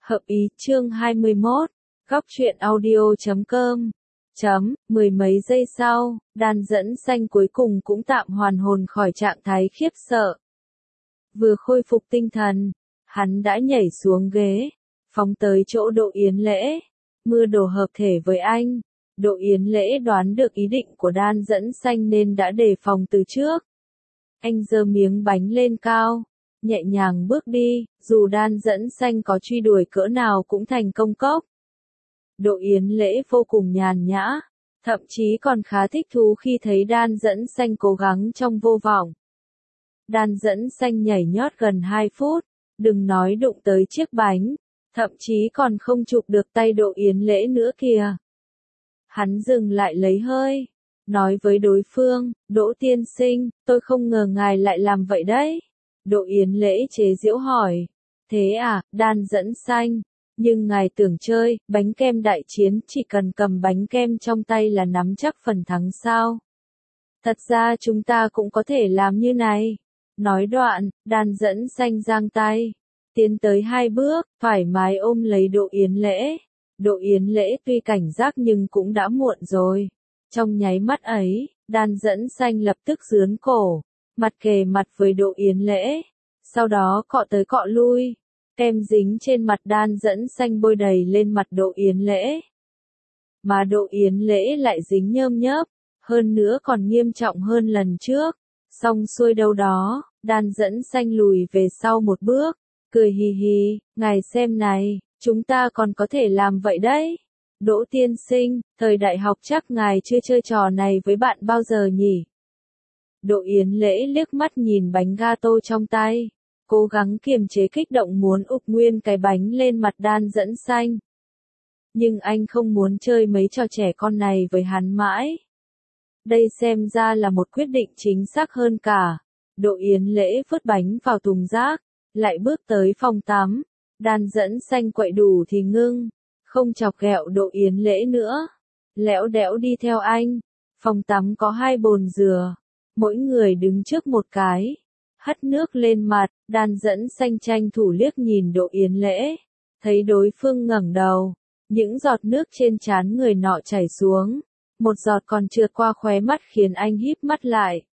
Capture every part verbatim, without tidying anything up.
Hợp ý chương hai mươi mốt, góc truyện audio chấm com. Chấm, mười mấy giây sau, đan dẫn xanh cuối cùng cũng tạm hoàn hồn khỏi trạng thái khiếp sợ. Vừa khôi phục tinh thần, hắn đã nhảy xuống ghế, phóng tới chỗ Đỗ Yến Lễ. Mưa đồ hợp thể với anh, Đỗ Yến Lễ đoán được ý định của đan dẫn xanh nên đã đề phòng từ trước. Anh giơ miếng bánh lên cao, nhẹ nhàng bước đi, dù đan dẫn xanh có truy đuổi cỡ nào cũng thành công cốc. Đỗ Yến Lễ vô cùng nhàn nhã, thậm chí còn khá thích thú khi thấy đan dẫn xanh cố gắng trong vô vọng. Đan dẫn xanh nhảy nhót gần hai phút, đừng nói đụng tới chiếc bánh, thậm chí còn không chụp được tay Đỗ Yến Lễ nữa kìa. Hắn dừng lại lấy hơi, nói với đối phương, Đỗ tiên sinh, tôi không ngờ ngài lại làm vậy đấy. Đỗ Yến Lễ chế giễu hỏi, thế à, đan dẫn xanh, nhưng ngài tưởng chơi, bánh kem đại chiến chỉ cần cầm bánh kem trong tay là nắm chắc phần thắng sao? Thật ra chúng ta cũng có thể làm như này. Nói đoạn, đan dẫn xanh giang tay, tiến tới hai bước, thoải mái ôm lấy Đỗ Yến Lễ. Đỗ Yến Lễ tuy cảnh giác nhưng cũng đã muộn rồi. Trong nháy mắt ấy, đan dẫn xanh lập tức giướn cổ, mặt kề mặt với Đỗ Yến Lễ, sau đó cọ tới cọ lui, kem dính trên mặt đan dẫn xanh bôi đầy lên mặt Đỗ Yến Lễ. Mà Đỗ Yến Lễ lại dính nhơm nhớp, hơn nữa còn nghiêm trọng hơn lần trước. Xong xuôi đâu đó, đan dẫn xanh lùi về sau một bước, cười hì hì, ngài xem này, chúng ta còn có thể làm vậy đấy. Đỗ tiên sinh, thời đại học chắc ngài chưa chơi trò này với bạn bao giờ nhỉ? Đỗ Yến Lễ liếc mắt nhìn bánh gato trong tay, cố gắng kiềm chế kích động muốn ụp nguyên cái bánh lên mặt đan dẫn xanh. Nhưng anh không muốn chơi mấy trò trẻ con này với hắn mãi. Đây xem ra là một quyết định chính xác hơn cả. Đỗ Yến Lễ vứt bánh vào thùng rác, lại bước tới phòng tắm. Đan dẫn xanh quậy đủ thì ngưng, không chọc ghẹo Đỗ Yến Lễ nữa. Lẽo đẽo đi theo anh. Phòng tắm có hai bồn dừa, mỗi người đứng trước một cái. Hắt nước lên mặt, đan dẫn xanh tranh thủ liếc nhìn Đỗ Yến Lễ. Thấy đối phương ngẩng đầu, những giọt nước trên trán người nọ chảy xuống. Một giọt còn trượt qua khóe mắt khiến anh híp mắt lại.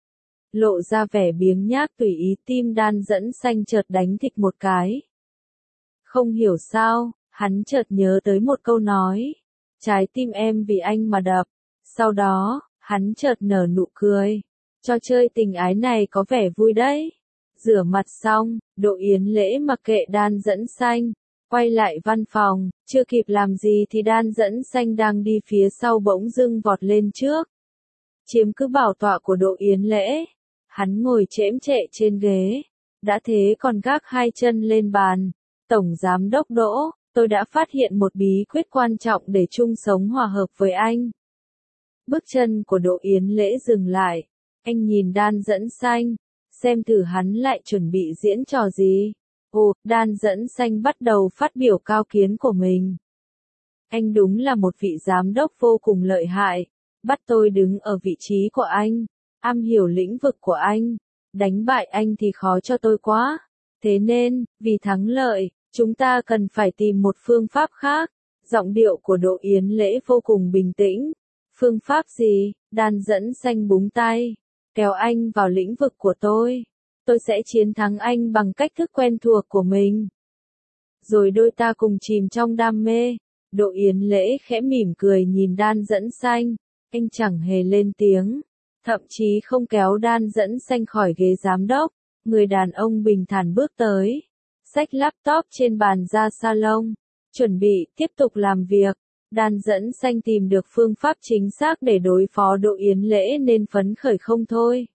Lộ ra vẻ biếng nhác tùy ý, tim đan dẫn xanh chợt đánh thịch một cái. Không hiểu sao, hắn chợt nhớ tới một câu nói. Trái tim em vì anh mà đập. Sau đó, hắn chợt nở nụ cười. Cho chơi tình ái này có vẻ vui đấy. Rửa mặt xong, Đỗ Yến Lễ mặc kệ đan dẫn xanh. Quay lại văn phòng, chưa kịp làm gì thì đan dẫn xanh đang đi phía sau bỗng dưng vọt lên trước. Chiếm cứ bảo tọa của Đỗ Yến Lễ. Hắn ngồi chễm chệ trên ghế. Đã thế còn gác hai chân lên bàn. Tổng giám đốc Đỗ, tôi đã phát hiện một bí quyết quan trọng để chung sống hòa hợp với anh. Bước chân của Đỗ Yến Lễ dừng lại. Anh nhìn đan dẫn xanh. Xem thử hắn lại chuẩn bị diễn trò gì. Ồ, đan dẫn xanh bắt đầu phát biểu cao kiến của mình. Anh đúng là một vị giám đốc vô cùng lợi hại. Bắt tôi đứng ở vị trí của anh. Am hiểu lĩnh vực của anh. Đánh bại anh thì khó cho tôi quá. Thế nên, vì thắng lợi, chúng ta cần phải tìm một phương pháp khác. Giọng điệu của Đỗ Yến Lễ vô cùng bình tĩnh. Phương pháp gì? Đan dẫn xanh búng tay. Kéo anh vào lĩnh vực của tôi. Tôi sẽ chiến thắng anh bằng cách thức quen thuộc của mình. Rồi đôi ta cùng chìm trong đam mê. Đỗ Yến Lễ khẽ mỉm cười nhìn đan dẫn xanh. Anh chẳng hề lên tiếng. Thậm chí không kéo đan dẫn xanh khỏi ghế giám đốc. Người đàn ông bình thản bước tới. Xách laptop trên bàn ra salon. Chuẩn bị tiếp tục làm việc. Đan dẫn xanh tìm được phương pháp chính xác để đối phó Đỗ Yến Lễ nên phấn khởi không thôi.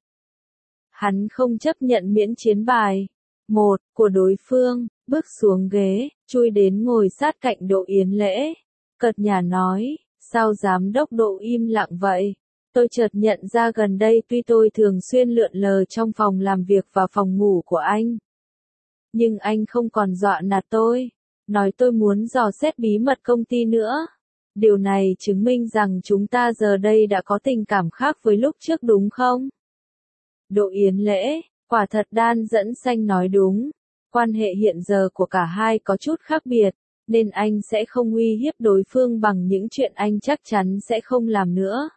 Hắn không chấp nhận miễn chiến bài một của đối phương, bước xuống ghế, chui đến ngồi sát cạnh Đỗ Yến Lễ. Cợt nhả nói, sao giám đốc Đỗ im lặng vậy? Tôi chợt nhận ra gần đây tuy tôi thường xuyên lượn lờ trong phòng làm việc và phòng ngủ của anh. Nhưng anh không còn dọa nạt tôi, nói tôi muốn dò xét bí mật công ty nữa. Điều này chứng minh rằng chúng ta giờ đây đã có tình cảm khác với lúc trước đúng không? Đỗ Yến Lễ, quả thật đan dẫn xanh nói đúng. Quan hệ hiện giờ của cả hai có chút khác biệt, nên anh sẽ không uy hiếp đối phương bằng những chuyện anh chắc chắn sẽ không làm nữa.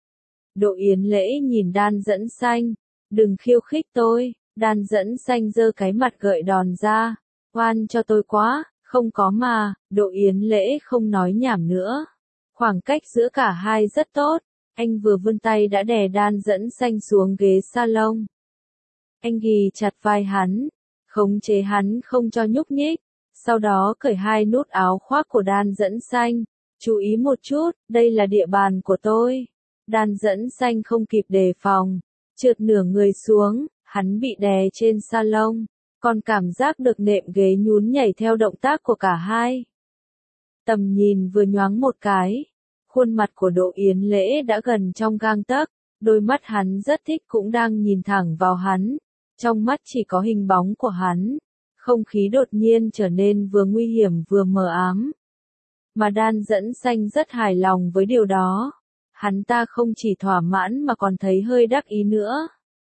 Độ Yến Lễ nhìn Đan Dẫn Xanh, đừng khiêu khích tôi. Đan Dẫn Xanh giơ cái mặt gợi đòn ra, oan cho tôi quá, không có mà. Độ Yến Lễ không nói nhảm nữa. Khoảng cách giữa cả hai rất tốt, anh vừa vươn tay đã đè Đan Dẫn Xanh xuống ghế salon. Anh ghì chặt vai hắn, khống chế hắn không cho nhúc nhích, sau đó cởi hai nút áo khoác của Đan Dẫn Xanh. Chú ý một chút, đây là địa bàn của tôi. Đan Dẫn Xanh không kịp đề phòng, trượt nửa người xuống, hắn bị đè trên salon, còn cảm giác được nệm ghế nhún nhảy theo động tác của cả hai. Tầm nhìn vừa nhoáng một cái, khuôn mặt của Độ Yến Lễ đã gần trong gang tấc, đôi mắt hắn rất thích cũng đang nhìn thẳng vào hắn, trong mắt chỉ có hình bóng của hắn. Không khí đột nhiên trở nên vừa nguy hiểm vừa mờ ám. Mà Đan Dẫn Xanh rất hài lòng với điều đó. Hắn ta không chỉ thỏa mãn mà còn thấy hơi đắc ý nữa.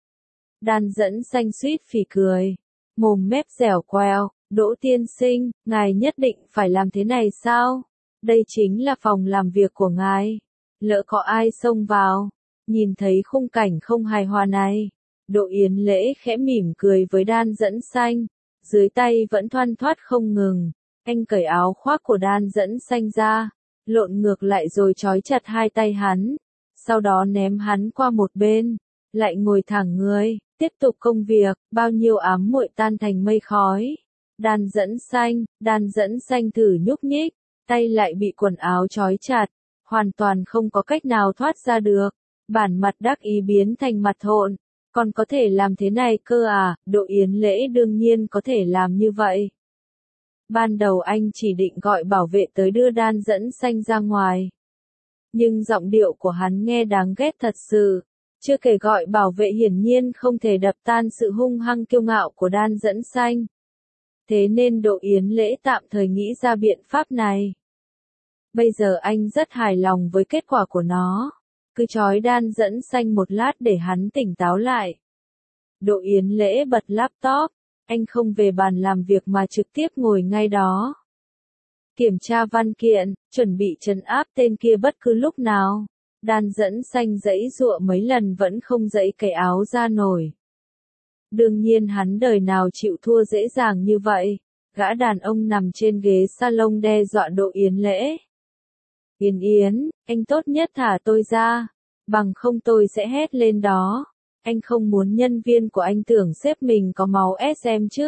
Đan Dẫn Xanh suýt phì cười, mồm mép dẻo quẹo, Đỗ tiên sinh, ngài nhất định phải làm thế này sao? Đây chính là phòng làm việc của ngài. Lỡ có ai xông vào, nhìn thấy khung cảnh không hài hòa này. Độ Yến Lễ khẽ mỉm cười với Đan Dẫn Xanh, dưới tay vẫn thoăn thoắt không ngừng. Anh cởi áo khoác của Đan Dẫn Xanh ra, lộn ngược lại rồi trói chặt hai tay hắn, sau đó ném hắn qua một bên, lại ngồi thẳng người, tiếp tục công việc. Bao nhiêu ám muội tan thành mây khói. Đan Dẫn Xanh, Đan Dẫn Xanh thử nhúc nhích, tay lại bị quần áo trói chặt, hoàn toàn không có cách nào thoát ra được. Bản mặt đắc ý biến thành mặt hỗn, còn có thể làm thế này cơ à? Độ Yến Lễ đương nhiên có thể làm như vậy. Ban đầu anh chỉ định gọi bảo vệ tới đưa Đan Dẫn Xanh ra ngoài. Nhưng giọng điệu của hắn nghe đáng ghét thật sự. Chưa kể gọi bảo vệ hiển nhiên không thể đập tan sự hung hăng kiêu ngạo của Đan Dẫn Xanh. Thế nên Độ Yến Lễ tạm thời nghĩ ra biện pháp này. Bây giờ anh rất hài lòng với kết quả của nó. Cứ trói Đan Dẫn Xanh một lát để hắn tỉnh táo lại. Độ Yến Lễ bật laptop. Anh không về bàn làm việc mà trực tiếp ngồi ngay đó. Kiểm tra văn kiện, chuẩn bị trấn áp tên kia bất cứ lúc nào. Đan Dẫn Xanh giãy giụa mấy lần vẫn không giãy cái áo ra nổi. Đương nhiên hắn đời nào chịu thua dễ dàng như vậy. Gã đàn ông nằm trên ghế salon đe dọa Độ Yến Lễ. Yến Yến, anh tốt nhất thả tôi ra, bằng không tôi sẽ hét lên đó. Anh không muốn nhân viên của anh tưởng sếp mình có máu ét em chứ.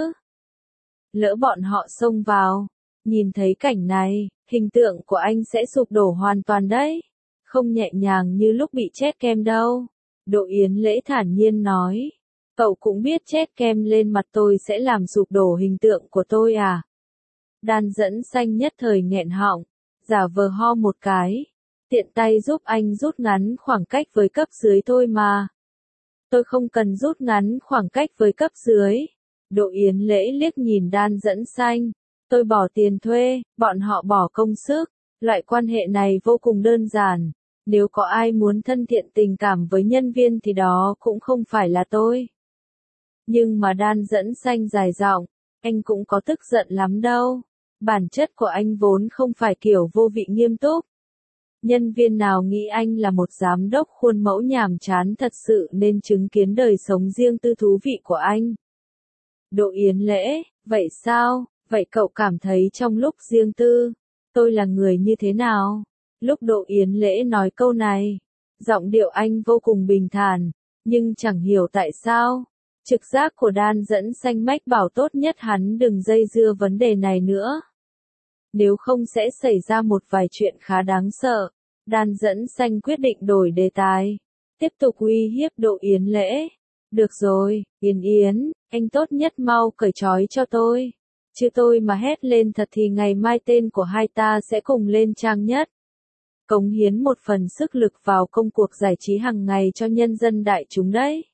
Lỡ bọn họ xông vào, nhìn thấy cảnh này, hình tượng của anh sẽ sụp đổ hoàn toàn đấy. Không nhẹ nhàng như lúc bị chết kem đâu. Độ Yến Lễ thản nhiên nói. Cậu cũng biết chết kem lên mặt tôi sẽ làm sụp đổ hình tượng của tôi à? Đan Dẫn Xanh nhất thời nghẹn họng, giả vờ ho một cái. Tiện tay giúp anh rút ngắn khoảng cách với cấp dưới tôi mà. Tôi không cần rút ngắn khoảng cách với cấp dưới. Độ Yến Lễ liếc nhìn Đan Dẫn Xanh. Tôi bỏ tiền thuê, bọn họ bỏ công sức. Loại quan hệ này vô cùng đơn giản. Nếu có ai muốn thân thiện tình cảm với nhân viên thì đó cũng không phải là tôi. Nhưng mà Đan Dẫn Xanh dài giọng, anh cũng có tức giận lắm đâu. Bản chất của anh vốn không phải kiểu vô vị nghiêm túc. Nhân viên nào nghĩ anh là một giám đốc khuôn mẫu nhàm chán thật sự nên chứng kiến đời sống riêng tư thú vị của anh. Độ Yến Lễ, vậy sao? Vậy cậu cảm thấy trong lúc riêng tư, tôi là người như thế nào? Lúc Độ Yến Lễ nói câu này, giọng điệu anh vô cùng bình thản, nhưng chẳng hiểu tại sao. Trực giác của Đan Dẫn Xanh mách bảo tốt nhất hắn đừng dây dưa vấn đề này nữa. Nếu không sẽ xảy ra một vài chuyện khá đáng sợ. Đan Dẫn Xanh quyết định đổi đề tài. Tiếp tục uy hiếp Độ Yến Lễ. Được rồi, Yến Yến, anh tốt nhất mau cởi trói cho tôi. Chứ tôi mà hét lên thật thì ngày mai tên của hai ta sẽ cùng lên trang nhất. Cống hiến một phần sức lực vào công cuộc giải trí hàng ngày cho nhân dân đại chúng đấy.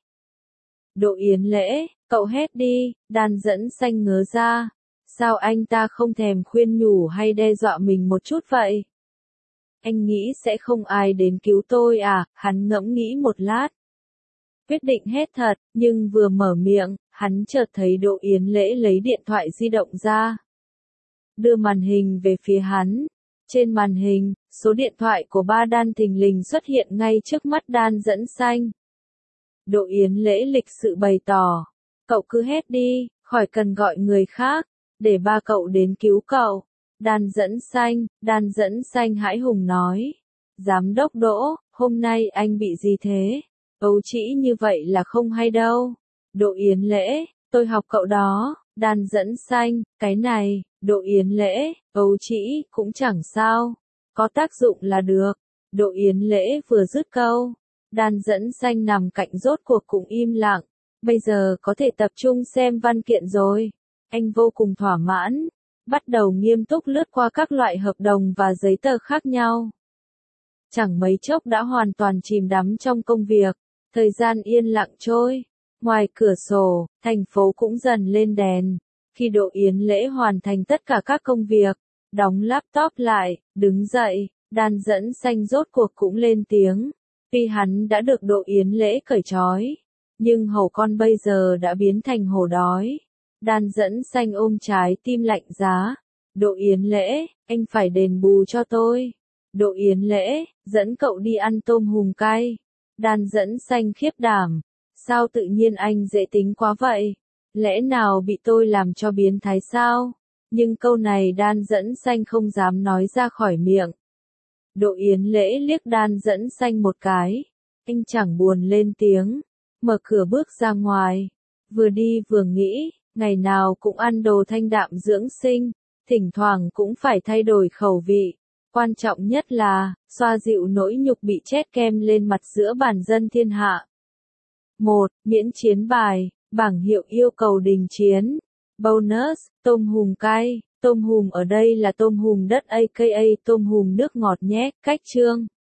Độ Yến Lễ, cậu hét đi. Đan Dẫn Xanh ngớ ra. Sao anh ta không thèm khuyên nhủ hay đe dọa mình một chút vậy? Anh nghĩ sẽ không ai đến cứu tôi à? Hắn ngẫm nghĩ một lát. Quyết định hét thật, nhưng vừa mở miệng, Hắn chợt thấy Đỗ Yến Lễ lấy điện thoại di động ra. Đưa màn hình về phía hắn. Trên màn hình, số điện thoại của ba Đan thình lình xuất hiện ngay trước mắt Đan Dẫn Xanh. Đỗ Yến Lễ lịch sự bày tỏ. Cậu cứ hết đi, khỏi cần gọi người khác, để ba cậu đến cứu cậu. Đan Dẫn Xanh, Đan Dẫn Xanh hãi hùng nói. Giám đốc Đỗ, hôm nay anh bị gì thế? Ấu trĩ như vậy là không hay đâu. Đỗ Yến Lễ, tôi học cậu đó. Đan Dẫn Xanh, cái này, Đỗ Yến Lễ, ấu trĩ cũng chẳng sao. Có tác dụng là được. Đỗ Yến Lễ vừa dứt câu. Đan Dẫn Xanh nằm cạnh rốt cuộc cũng im lặng. Bây giờ có thể tập trung xem văn kiện rồi. Anh vô cùng thỏa mãn. Bắt đầu nghiêm túc lướt qua các loại hợp đồng và giấy tờ khác nhau. Chẳng mấy chốc đã hoàn toàn chìm đắm trong công việc. Thời gian yên lặng trôi. Ngoài cửa sổ, thành phố cũng dần lên đèn. Khi Đỗ Yến Lễ hoàn thành tất cả các công việc, đóng laptop lại, đứng dậy, Đan Dẫn Xanh rốt cuộc cũng lên tiếng. Vì hắn đã được Đỗ Yến Lễ cởi trói. Nhưng hổ con bây giờ đã biến thành hổ đói. Đan Dẫn Xanh ôm trái tim lạnh giá. Đỗ Yến Lễ, anh phải đền bù cho tôi. Đỗ Yến Lễ, dẫn cậu đi ăn tôm hùm cay. Đan Dẫn Xanh khiếp đảm. Sao tự nhiên anh dễ tính quá vậy? Lẽ nào bị tôi làm cho biến thái sao? Nhưng câu này Đan Dẫn Xanh không dám nói ra khỏi miệng. Đỗ Yến Lễ liếc Đan Dẫn Xanh một cái. Anh chẳng buồn lên tiếng. Mở cửa bước ra ngoài. Vừa đi vừa nghĩ, ngày nào cũng ăn đồ thanh đạm dưỡng sinh. Thỉnh thoảng cũng phải thay đổi khẩu vị. Quan trọng nhất là, xoa dịu nỗi nhục bị chét kem lên mặt giữa bản dân thiên hạ. một. Miễn chiến bài, bảng hiệu yêu cầu đình chiến. Bonus, tôm hùm cay. Tôm hùm ở đây là tôm hùm đất aka tôm hùm nước ngọt nhé. Cách chương